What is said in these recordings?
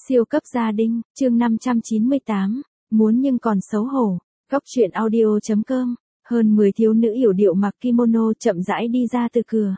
Siêu cấp gia đình, chương 598, muốn nhưng còn xấu hổ. Góc truyện audio.com, hơn 10 thiếu nữ yểu điệu mặc kimono chậm rãi đi ra từ cửa.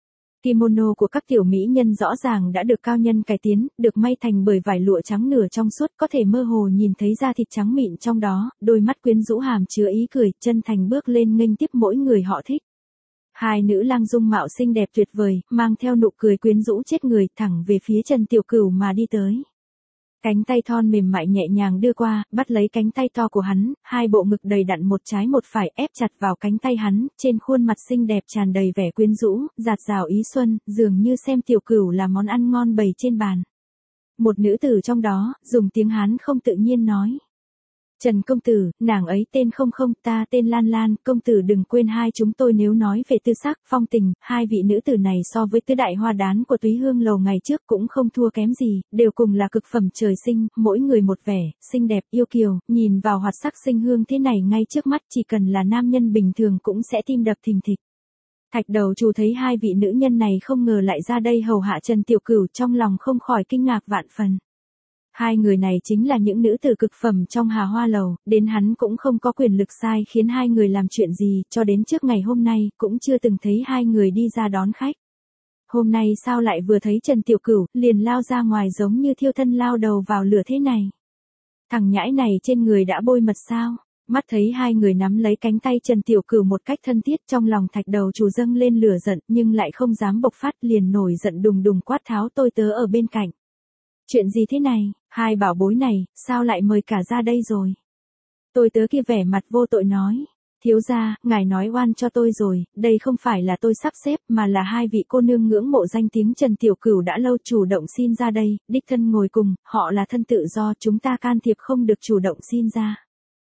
Kimono của các tiểu mỹ nhân rõ ràng đã được cao nhân cải tiến, được may thành bởi vải lụa trắng nửa trong suốt, có thể mơ hồ nhìn thấy da thịt trắng mịn trong đó, đôi mắt quyến rũ hàm chứa ý cười, chân thành bước lên nghênh tiếp mỗi người họ thích. Hai nữ lang dung mạo xinh đẹp tuyệt vời, mang theo nụ cười quyến rũ chết người, thẳng về phía Trần Tiểu Cửu mà đi tới. Cánh tay thon mềm mại nhẹ nhàng đưa qua, bắt lấy cánh tay to của hắn, hai bộ ngực đầy đặn một trái một phải ép chặt vào cánh tay hắn, trên khuôn mặt xinh đẹp tràn đầy vẻ quyến rũ, dạt dào ý xuân, dường như xem Tiểu Cửu là món ăn ngon bày trên bàn. Một nữ tử trong đó, dùng tiếng Hán không tự nhiên nói. Trần công tử, nàng ấy tên không, ta tên Lan Lan, công tử đừng quên hai chúng tôi nếu nói về tư sắc, phong tình, hai vị nữ tử này so với tứ đại hoa đán của Túy Hương lầu ngày trước cũng không thua kém gì, đều cùng là cực phẩm trời sinh, mỗi người một vẻ, xinh đẹp, yêu kiều, nhìn vào hoạt sắc sinh hương thế này ngay trước mắt chỉ cần là nam nhân bình thường cũng sẽ tim đập thình thịch. Thạch đầu chủ thấy hai vị nữ nhân này không ngờ lại ra đây hầu hạ Trần Tiểu Cửu trong lòng không khỏi kinh ngạc vạn phần. Hai người này chính là những nữ tử cực phẩm trong Hà Hoa Lầu, đến hắn cũng không có quyền lực sai khiến hai người làm chuyện gì, cho đến trước ngày hôm nay, cũng chưa từng thấy hai người đi ra đón khách. Hôm nay sao lại vừa thấy Trần Tiểu Cửu, liền lao ra ngoài giống như thiêu thân lao đầu vào lửa thế này. Thằng nhãi này trên người đã bôi mật sao? Mắt thấy hai người nắm lấy cánh tay Trần Tiểu Cửu một cách thân thiết, trong lòng thạch đầu chủ dâng lên lửa giận, nhưng lại không dám bộc phát, liền nổi giận đùng đùng quát tháo tôi tớ ở bên cạnh. Chuyện gì thế này, hai bảo bối này, sao lại mời cả ra đây rồi? Tôi tớ kia vẻ mặt vô tội nói, thiếu gia, ngài nói oan cho tôi rồi, đây không phải là tôi sắp xếp mà là hai vị cô nương ngưỡng mộ danh tiếng Trần Tiểu Cửu đã lâu chủ động xin ra đây, đích thân ngồi cùng, họ là thân tự do, chúng ta can thiệp không được chủ động xin ra.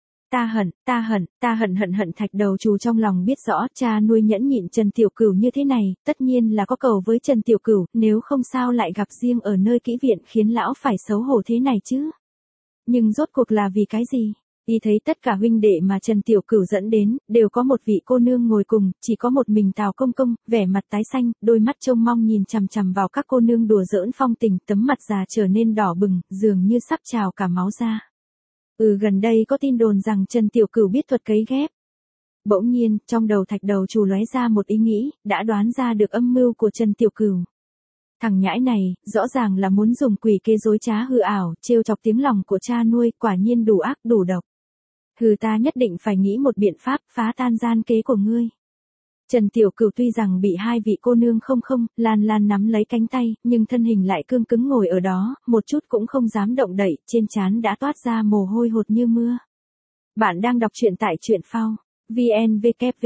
Ta hận thạch đầu chủ trong lòng biết rõ cha nuôi nhẫn nhịn Trần Tiểu Cửu như thế này, tất nhiên là có cầu với Trần Tiểu Cửu, nếu không sao lại gặp riêng ở nơi kỹ viện khiến lão phải xấu hổ thế này chứ. Nhưng rốt cuộc là vì cái gì? Y thấy tất cả huynh đệ mà Trần Tiểu Cửu dẫn đến, đều có một vị cô nương ngồi cùng, chỉ có một mình Tào Công Công, vẻ mặt tái xanh, đôi mắt trông mong nhìn chằm chằm vào các cô nương đùa giỡn phong tình, tấm mặt già trở nên đỏ bừng, dường như sắp trào cả máu ra. Gần đây có tin đồn rằng Trần Tiểu Cửu biết thuật cấy ghép. Bỗng nhiên, trong đầu thạch đầu chủ lóe ra một ý nghĩ, đã đoán ra được âm mưu của Trần Tiểu Cửu. Thằng nhãi này, rõ ràng là muốn dùng quỷ kế dối trá hư ảo, trêu chọc tiếng lòng của cha nuôi, quả nhiên đủ ác đủ độc. Ta nhất định phải nghĩ một biện pháp phá tan gian kế của ngươi. Trần Tiểu Cửu tuy rằng bị hai vị cô nương Lan Lan nắm lấy cánh tay, nhưng thân hình lại cương cứng ngồi ở đó, một chút cũng không dám động đậy, trên trán đã toát ra mồ hôi hột như mưa. Bạn đang đọc truyện tại truyện phao. VN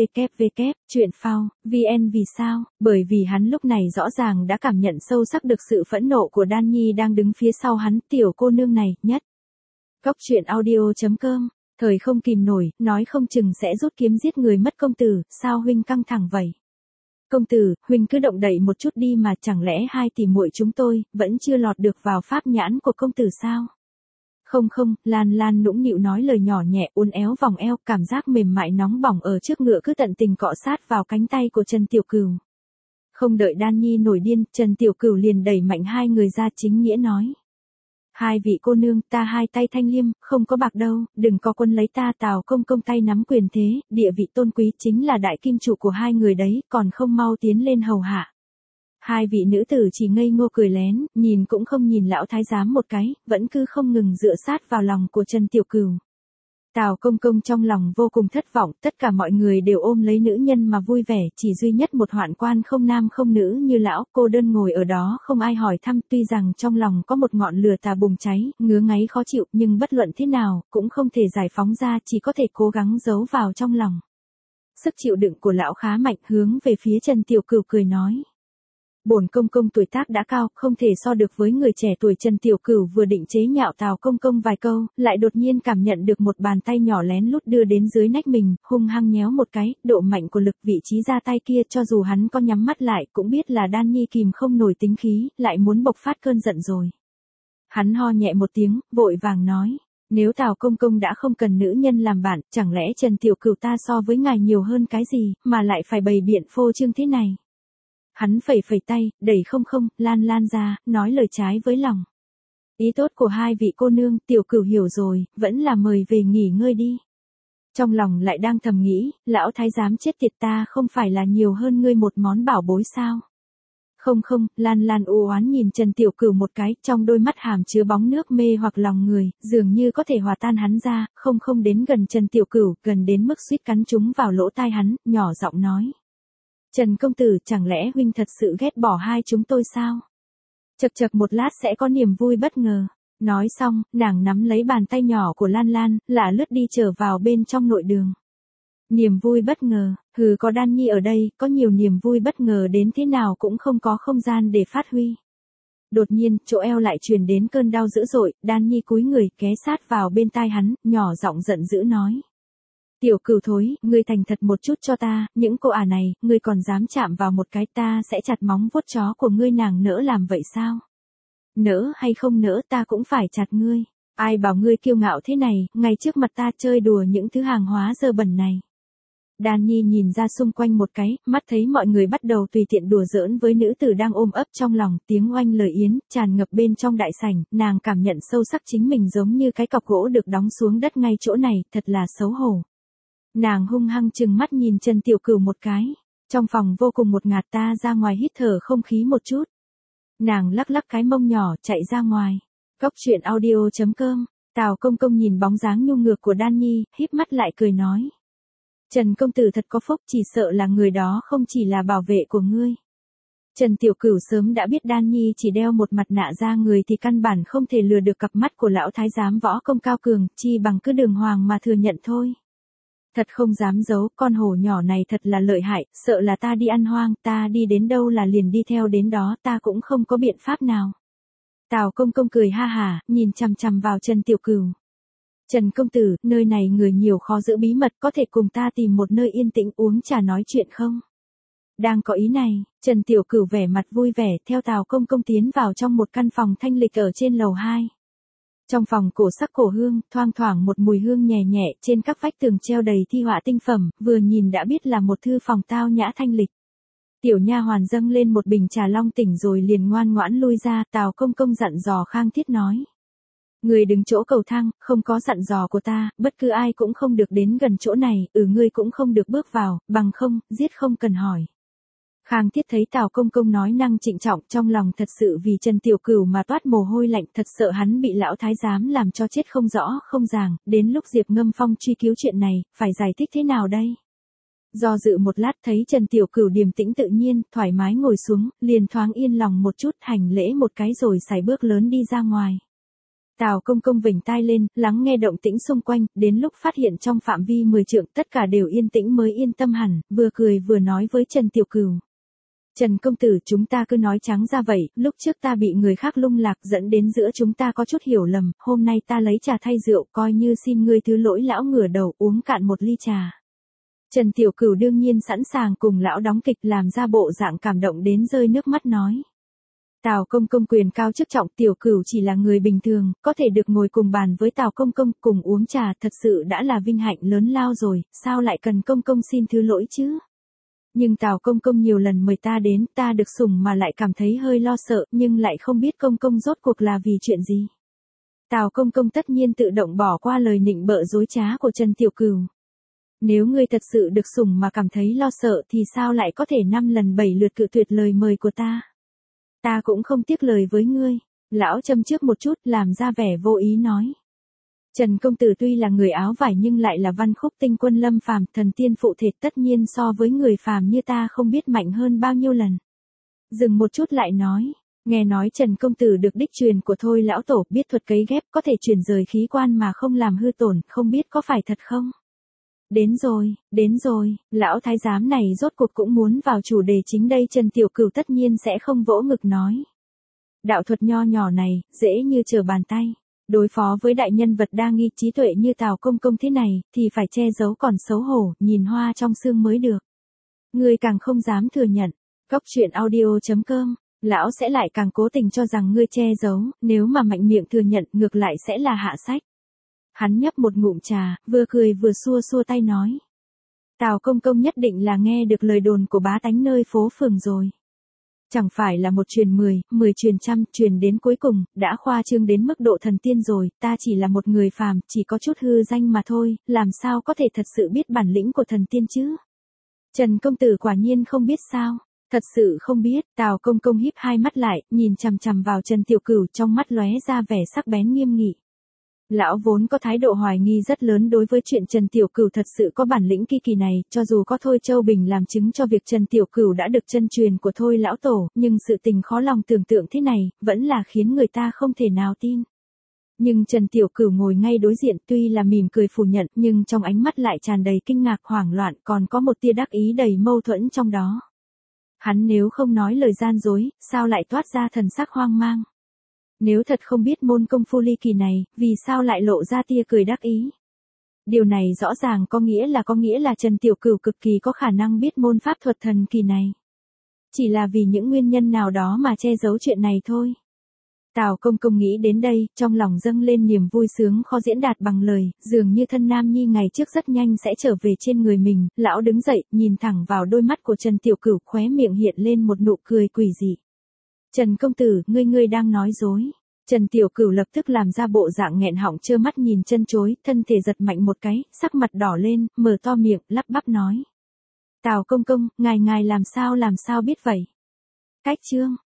truyện phao, VN vì sao? Bởi vì hắn lúc này rõ ràng đã cảm nhận sâu sắc được sự phẫn nộ của Đan Nhi đang đứng phía sau hắn, tiểu cô nương này, nhất. Góc truyện audio.com. Thời không kìm nổi, nói không chừng sẽ rút kiếm giết người mất công tử, sao huynh căng thẳng vậy? Công tử, huynh cứ động đậy một chút đi mà chẳng lẽ hai tỷ muội chúng tôi, vẫn chưa lọt được vào pháp nhãn của công tử sao? Không, Lan Lan nũng nịu nói lời nhỏ nhẹ uốn éo vòng eo, cảm giác mềm mại nóng bỏng ở trước ngựa cứ tận tình cọ sát vào cánh tay của Trần Tiểu Cửu. Không đợi Đan Nhi nổi điên, Trần Tiểu Cửu liền đẩy mạnh hai người ra chính nghĩa nói. Hai vị cô nương, ta hai tay thanh liêm, không có bạc đâu, đừng có quân lấy ta. Tào Công Công tay nắm quyền thế, địa vị tôn quý chính là đại kim chủ của hai người đấy, còn không mau tiến lên hầu hạ. Hai vị nữ tử chỉ ngây ngô cười lén, nhìn cũng không nhìn lão thái giám một cái, vẫn cứ không ngừng dựa sát vào lòng của Trần Tiểu Cửu. Tào Công Công trong lòng vô cùng thất vọng, tất cả mọi người đều ôm lấy nữ nhân mà vui vẻ, chỉ duy nhất một hoạn quan không nam không nữ như lão, cô đơn ngồi ở đó không ai hỏi thăm, tuy rằng trong lòng có một ngọn lửa tà bùng cháy, ngứa ngáy khó chịu, nhưng bất luận thế nào, cũng không thể giải phóng ra, chỉ có thể cố gắng giấu vào trong lòng. Sức chịu đựng của lão khá mạnh, hướng về phía Trần Tiểu Cửu cười nói. Bổn công công tuổi tác đã cao, không thể so được với người trẻ tuổi. Trần Tiểu Cửu vừa định chế nhạo Tào Công Công vài câu, lại đột nhiên cảm nhận được một bàn tay nhỏ lén lút đưa đến dưới nách mình, hung hăng nhéo một cái, độ mạnh của lực vị trí ra tay kia cho dù hắn có nhắm mắt lại cũng biết là Đan Nhi kìm không nổi tính khí, lại muốn bộc phát cơn giận rồi. Hắn ho nhẹ một tiếng, vội vàng nói. Nếu Tào Công Công đã không cần nữ nhân làm bạn, chẳng lẽ Trần Tiểu Cửu ta so với ngài nhiều hơn cái gì, mà lại phải bày biện phô trương thế này? Hắn phẩy tay, đẩy Lan Lan ra, nói lời trái với lòng. Ý tốt của hai vị cô nương, tiểu cửu hiểu rồi, vẫn là mời về nghỉ ngơi đi. Trong lòng lại đang thầm nghĩ, lão thái giám chết tiệt, ta không phải là nhiều hơn ngươi một món bảo bối sao? Không không, Lan Lan u oán nhìn Trần Tiểu Cửu một cái, trong đôi mắt hàm chứa bóng nước mê hoặc lòng người, dường như có thể hòa tan hắn ra, không không đến gần Trần Tiểu Cửu, gần đến mức suýt cắn trúng vào lỗ tai hắn, nhỏ giọng nói. Trần công tử, chẳng lẽ huynh thật sự ghét bỏ hai chúng tôi sao? Chậc chậc, một lát sẽ có niềm vui bất ngờ. Nói xong, nàng nắm lấy bàn tay nhỏ của Lan Lan, lả lướt đi trở vào bên trong nội đường. Niềm vui bất ngờ, có Đan Nhi ở đây, có nhiều niềm vui bất ngờ đến thế nào cũng không có không gian để phát huy. Đột nhiên, chỗ eo lại truyền đến cơn đau dữ dội, Đan Nhi cúi người, ghé sát vào bên tai hắn, nhỏ giọng giận dữ nói. Tiểu Cửu thối, ngươi thành thật một chút cho ta, những cô ả này, ngươi còn dám chạm vào một cái, ta sẽ chặt móng vuốt chó của ngươi. Nàng nỡ làm vậy sao? Nỡ hay không nỡ ta cũng phải chặt ngươi. Ai bảo ngươi kiêu ngạo thế này, ngay trước mặt ta chơi đùa những thứ hàng hóa dơ bẩn này. Đan Nhi nhìn ra xung quanh một cái, mắt thấy mọi người bắt đầu tùy tiện đùa giỡn với nữ tử đang ôm ấp trong lòng, tiếng oanh lời yến, tràn ngập bên trong đại sảnh, nàng cảm nhận sâu sắc chính mình giống như cái cọc gỗ được đóng xuống đất ngay chỗ này, thật là xấu hổ. Nàng hung hăng trừng mắt nhìn Trần Tiểu Cửu một cái, trong phòng vô cùng một ngạt, ta ra ngoài hít thở không khí một chút. Nàng lắc lắc cái mông nhỏ, chạy ra ngoài. Cốc truyện audio.com, Tào Công Công nhìn bóng dáng nhu ngược của Đan Nhi, híp mắt lại cười nói. Trần công tử thật có phúc, chỉ sợ là người đó không chỉ là bảo vệ của ngươi. Trần Tiểu Cửu sớm đã biết Đan Nhi chỉ đeo một mặt nạ ra người thì căn bản không thể lừa được cặp mắt của lão thái giám võ công cao cường, chi bằng cứ đường hoàng mà thừa nhận thôi. Thật không dám giấu, con hổ nhỏ này thật là lợi hại, sợ là ta đi ăn hoang, ta đi đến đâu là liền đi theo đến đó, ta cũng không có biện pháp nào. Tào Công Công cười ha hả, nhìn chằm chằm vào Trần Tiểu Cửu. Trần công tử, nơi này người nhiều khó giữ bí mật, có thể cùng ta tìm một nơi yên tĩnh uống trà nói chuyện không? Đang có ý này, Trần Tiểu Cửu vẻ mặt vui vẻ, theo Tào Công Công tiến vào trong một căn phòng thanh lịch ở trên lầu 2. Trong phòng cổ sắc cổ hương, thoang thoảng một mùi hương nhẹ nhẹ, trên các vách tường treo đầy thi họa tinh phẩm, vừa nhìn đã biết là một thư phòng tao nhã thanh lịch. Tiểu nha hoàn dâng lên một bình trà long tỉnh rồi liền ngoan ngoãn lui ra, Tào Công Công dặn dò Khang Thiết nói. Người đứng chỗ cầu thang, không có dặn dò của ta, bất cứ ai cũng không được đến gần chỗ này, ngươi cũng không được bước vào, bằng không, giết không cần hỏi. Khang Thiết thấy Tào Công Công nói năng trịnh trọng, trong lòng thật sự vì Trần Tiểu Cửu mà toát mồ hôi lạnh, thật sợ hắn bị lão thái giám làm cho chết không rõ, không ràng, đến lúc Diệp Ngâm Phong truy cứu chuyện này, phải giải thích thế nào đây? Do dự một lát thấy Trần Tiểu Cửu điềm tĩnh tự nhiên, thoải mái ngồi xuống, liền thoáng yên lòng một chút, hành lễ một cái rồi sải bước lớn đi ra ngoài. Tào Công Công vểnh tai lên, lắng nghe động tĩnh xung quanh, đến lúc phát hiện trong phạm vi 10 trượng tất cả đều yên tĩnh mới yên tâm hẳn, vừa cười vừa nói với Trần Tiểu Cửu. Trần công tử, chúng ta cứ nói trắng ra vậy, lúc trước ta bị người khác lung lạc dẫn đến giữa chúng ta có chút hiểu lầm, hôm nay ta lấy trà thay rượu, coi như xin ngươi thứ lỗi. Lão ngửa đầu uống cạn một ly trà. Trần Tiểu Cửu đương nhiên sẵn sàng cùng lão đóng kịch, làm ra bộ dạng cảm động đến rơi nước mắt nói. Tào Công Công quyền cao chức trọng, Tiểu Cửu chỉ là người bình thường, có thể được ngồi cùng bàn với Tào Công Công cùng uống trà thật sự đã là vinh hạnh lớn lao rồi, sao lại cần Công Công xin thứ lỗi chứ? Nhưng Tào Công Công nhiều lần mời ta đến, ta được sủng mà lại cảm thấy hơi lo sợ, nhưng lại không biết Công Công rốt cuộc là vì chuyện gì. Tào Công Công tất nhiên tự động bỏ qua lời nịnh bợ dối trá của Trần Tiểu Cửu. Nếu ngươi thật sự được sủng mà cảm thấy lo sợ thì sao lại có thể 5 lần 7 lượt cự tuyệt lời mời của ta? Ta cũng không tiếc lời với ngươi. Lão châm trước một chút, làm ra vẻ vô ý nói. Trần công tử tuy là người áo vải nhưng lại là văn khúc tinh quân lâm phàm, thần tiên phụ thể, tất nhiên so với người phàm như ta không biết mạnh hơn bao nhiêu lần. Dừng một chút lại nói, nghe nói Trần công tử được đích truyền của Thôi lão tổ, biết thuật cấy ghép, có thể chuyển rời khí quan mà không làm hư tổn, không biết có phải thật không? Đến rồi, lão thái giám này rốt cuộc cũng muốn vào chủ đề chính đây. Trần Tiểu Cửu tất nhiên sẽ không vỗ ngực nói. Đạo thuật nho nhỏ này, dễ như trở bàn tay. Đối phó với đại nhân vật đa nghi trí tuệ như Tào Công Công thế này, thì phải che giấu còn xấu hổ, nhìn hoa trong xương mới được. Ngươi càng không dám thừa nhận. Cốc truyện audio.com, lão sẽ lại càng cố tình cho rằng ngươi che giấu, nếu mà mạnh miệng thừa nhận ngược lại sẽ là hạ sách. Hắn nhấp một ngụm trà, vừa cười vừa xua xua tay nói. Tào Công Công nhất định là nghe được lời đồn của bá tánh nơi phố phường rồi. Chẳng phải là một truyền 10, 10 truyền trăm, truyền đến cuối cùng, đã khoa trương đến mức độ thần tiên rồi, ta chỉ là một người phàm, chỉ có chút hư danh mà thôi, làm sao có thể thật sự biết bản lĩnh của thần tiên chứ? Trần công tử quả nhiên không biết sao? Thật sự không biết, Tào công công híp hai mắt lại, nhìn chằm chằm vào Trần Tiểu Cửu, trong mắt lóe ra vẻ sắc bén nghiêm nghị. Lão vốn có thái độ hoài nghi rất lớn đối với chuyện Trần Tiểu Cửu thật sự có bản lĩnh kỳ này, cho dù có Thôi Châu Bình làm chứng cho việc Trần Tiểu Cửu đã được chân truyền của Thôi lão tổ, nhưng sự tình khó lòng tưởng tượng thế này, vẫn là khiến người ta không thể nào tin. Nhưng Trần Tiểu Cửu ngồi ngay đối diện, tuy là mỉm cười phủ nhận, nhưng trong ánh mắt lại tràn đầy kinh ngạc hoảng loạn, còn có một tia đắc ý đầy mâu thuẫn trong đó. Hắn nếu không nói lời gian dối, sao lại toát ra thần sắc hoang mang? Nếu thật không biết môn công phu ly kỳ này, vì sao lại lộ ra tia cười đắc ý? Điều này rõ ràng có nghĩa là Trần Tiểu Cửu cực kỳ có khả năng biết môn pháp thuật thần kỳ này. Chỉ là vì những nguyên nhân nào đó mà che giấu chuyện này thôi. Tào công công nghĩ đến đây, trong lòng dâng lên niềm vui sướng khó diễn đạt bằng lời, dường như thân nam nhi ngày trước rất nhanh sẽ trở về trên người mình, lão đứng dậy, nhìn thẳng vào đôi mắt của Trần Tiểu Cửu, khóe miệng hiện lên một nụ cười quỷ dị. Trần công tử, ngươi đang nói dối. Trần Tiểu Cửu lập tức làm ra bộ dạng nghẹn họng trơ mắt nhìn chân chối, thân thể giật mạnh một cái, sắc mặt đỏ lên, mở to miệng, lắp bắp nói. Tào công công, ngài làm sao biết vậy? Cách chương.